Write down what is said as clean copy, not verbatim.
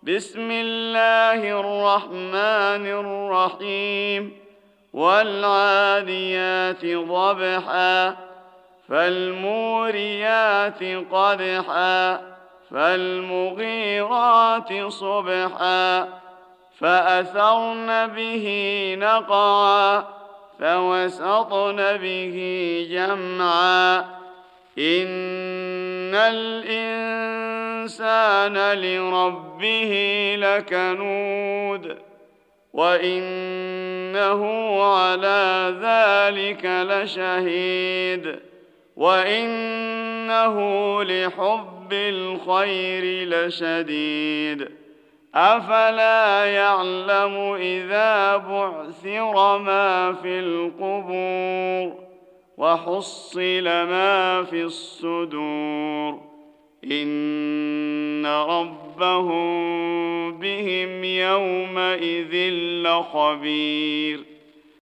بسم الله الرحمن الرحيم والعاديات ضبحا فالموريات قدحا فالمغيرات صبحا فأثرن به نقعا فوسطن به جمعا إن الإنسان لربه لكنود وإنه على ذلك لشهيد وإنه لحب الخير لشديد أفلا يعلم إذا بعثر ما في القبور وحصل ما في الصدور إن ربهم بهم يومئذ لخبير